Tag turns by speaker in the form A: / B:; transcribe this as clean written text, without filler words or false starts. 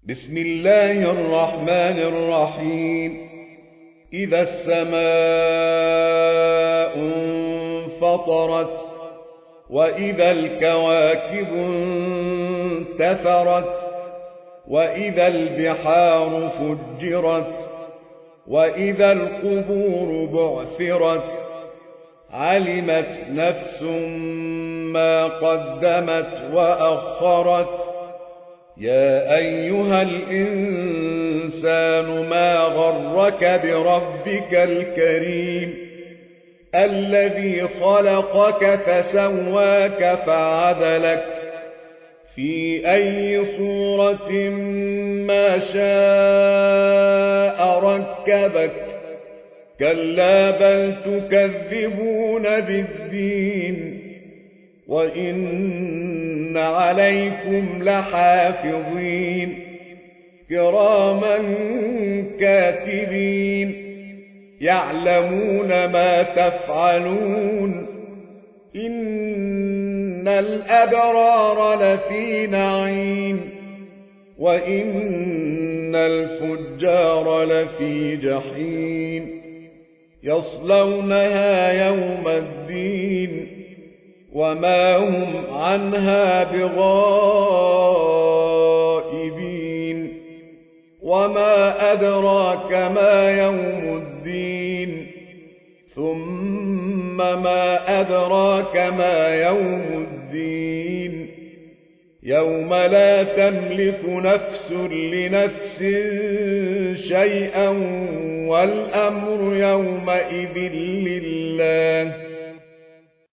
A: بسم الله الرحمن الرحيم. إذا السماء انفطرت وإذا الكواكب انتثرت وإذا البحار فجرت وإذا القبور بعثرت علمت نفس ما قدمت وأخرت. يا أيها الإنسان ما غرك بربك الكريم الذي خلقك فسواك فعدلك في أي صورة ما شاء ركبك. كلا بل تكذبون بالدين وإن عليكم لحافظين كراما كاتبين يعلمون ما تفعلون. إن الأبرار لفي نعيم وإن الفجار لفي جحيم يصلونها يوم الدين وما هم عنها بغائبين. وما أدراك ما يوم الدين ثم ما أدراك ما يوم الدين يوم لا تملك نفس لنفس شيئا والأمر يومئذ لله